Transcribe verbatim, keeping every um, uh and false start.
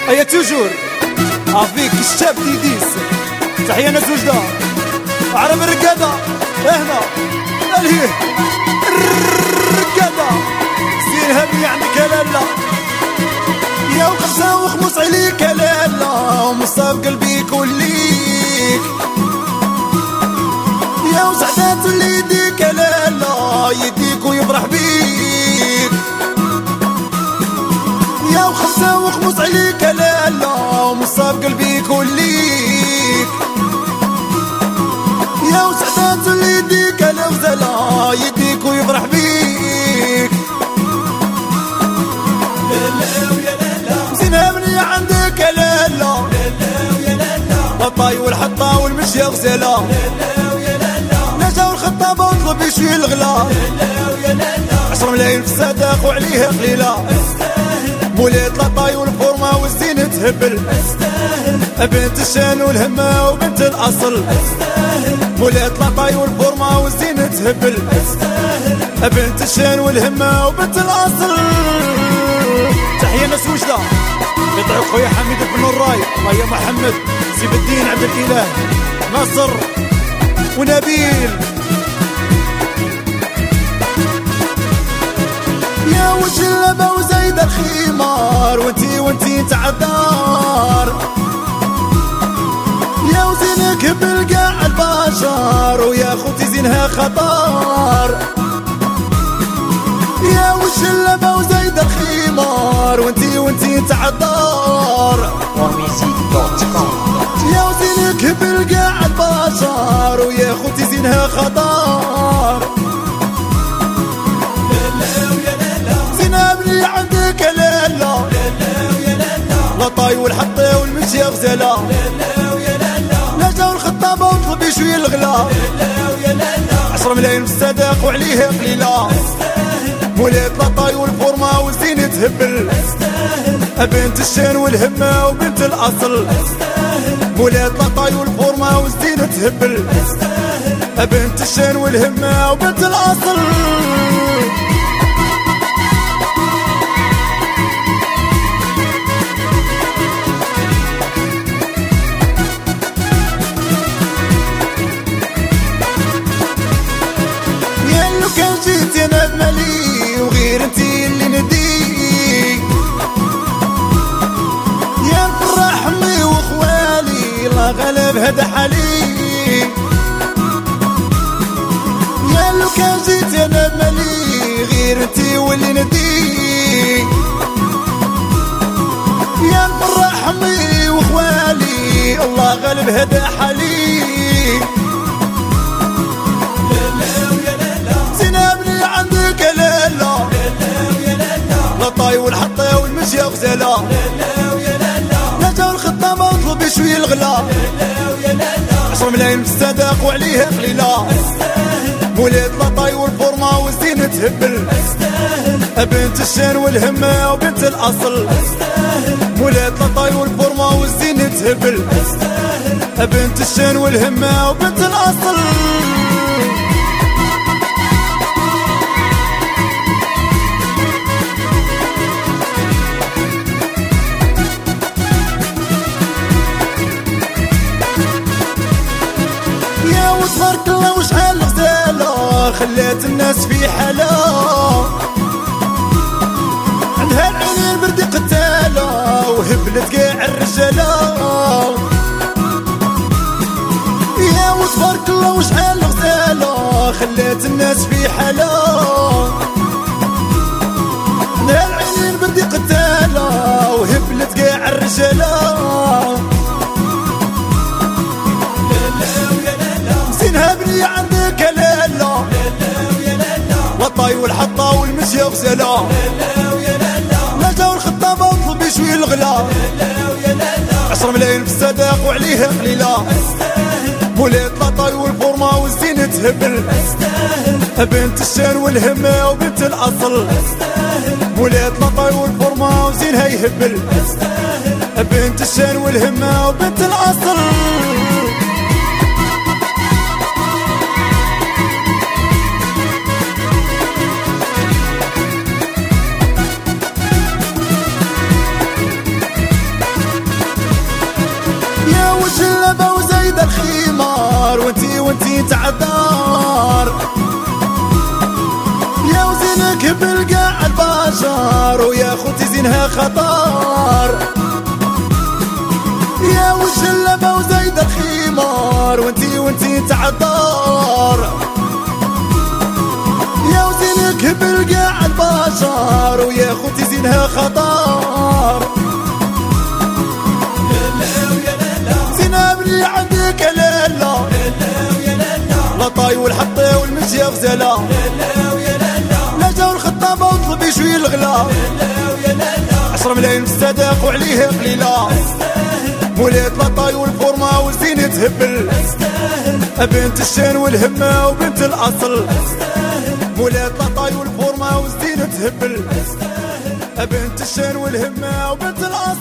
ايا توجور افيك الشاب ديديس. تحية ناس وجدة عرب الرقادة هنا الهيه الرقادة سين هبني عندك لالا يا وخمسة وخمس عليك لالا ومصاب قلبي كليك يا وسعدات اللي يديك لالا يديك ويفرح بيك يا وخمسة وخمس عليك لالا ومصاب قلبي كليك يا وسعدات اللي يديك الغزالة يديك ويفرح بيك لالا ويا لالا زينبني عندك لالا لالا ويا لالا الطاي والحطة والمشي غزالة لالا ويا لالا نجا والخطابة واطلب يشوي الغلا لالا ويا لالا عشر ملايين في الصداق وعليها قليلة مولات لاطاي والفورمة والزين تهبل بنت الشان والهمة وبنت الأصل مولات لاطاي والفورمة والزين تهبل بنت الشان والهمة وبنت الأصل. تحية ناس وجدة يطلعوا خويا حميد بن الراي ويا محمد سيف الدين عبد الإله ناصر ونبيل يا وش اللبا وزايد الخمار وانتي وانتي تعذار يا وزينك بالقاع البشر ويا خوتي زينها خطار يا وش اللبا وزايد الخمار وانتي وانتي تعذار يا وزينك بالقاع البشر ويا خوتي زينها خطار عندك لالا لالا ويا لالا لاطاي والحطة والمشي غزالة لالا ويا لالا نجا والخطابة واطلب يشوي الغلا لالا ويا لالا عشر ملايين في الصداق وعليها قليلة مولات لاطاي والفورمة والزين تهبل بنت الشان والهمة وبنت الأصل مولات لاطاي والفورمة والزين تهبل بنت الشان والهمة وبنت الأصل. جيت انا بمالي وغير انتي اللي ندي يا نفرح امي واخوالي الله غلب هذا حالي يا لو كان جيت انا بمالي غير انتي واللي ندي يا نفرح امي واخوالي الله غلب هذا حالي لاطاي والحطة والمشي غزالة لالا ويا لالا نجا والخطابة واطلب يشوي الغلا لالا ويا لالا عشر ملايين في الصداق وعليها قليلة مولات لاطاي والفورمة والزين تهبل بنت الشان والهمة وبنت الأصل مولات لاطاي والفورمة والزين تهبل بنت الشان والهمة وبنت الأصل. تبارك الله وشحال غزالة خلات الناس في حالة عندها العينين بردي قتالة وهبلت كاع الرجالة يا وتبارك الله وشحال غزالة خلات الناس في حالة عندها العينين بردي قتالة وهبلت كاع الرجالة هبني عندك لالا لالا ويا لالا لاطاي والحطة والمشي غزالة لالا ويا لالا نجا والخطابة واطلب يشوي الغلا لالا ويا لالا عشر ملايين في الصداق وعليها قليلة مولات لاطاي والفورمة والزين تهبل بنت الشان والهمة وبنت الأصل مولات لاطاي والفورمة وزينها يهبل بنت الشان والهمة وبنت الأصل. الخمار وانتي وانتي تعذار يا وزينك بالقاع البشر ويا خوتي زينها خطر يا وش اللبا وزايد الخمار وانتي وانتي تعذار يا وزينك بالقاع البشر ويا خوتي زينها خطر زينها بلي عندك لالا لا طاي والحطي والمشي غزالة لا جاو الخطابة وطلبي شوي الغلا عشرة ملايين في الصداق وعليه قليلة مولات لا طاي والفورمة والزين تهبل بنت الشان والهمة وبنت الأصل مولات لا طاي والفورمة والزين تهبل بنت الشان والهمة وبنت الأصل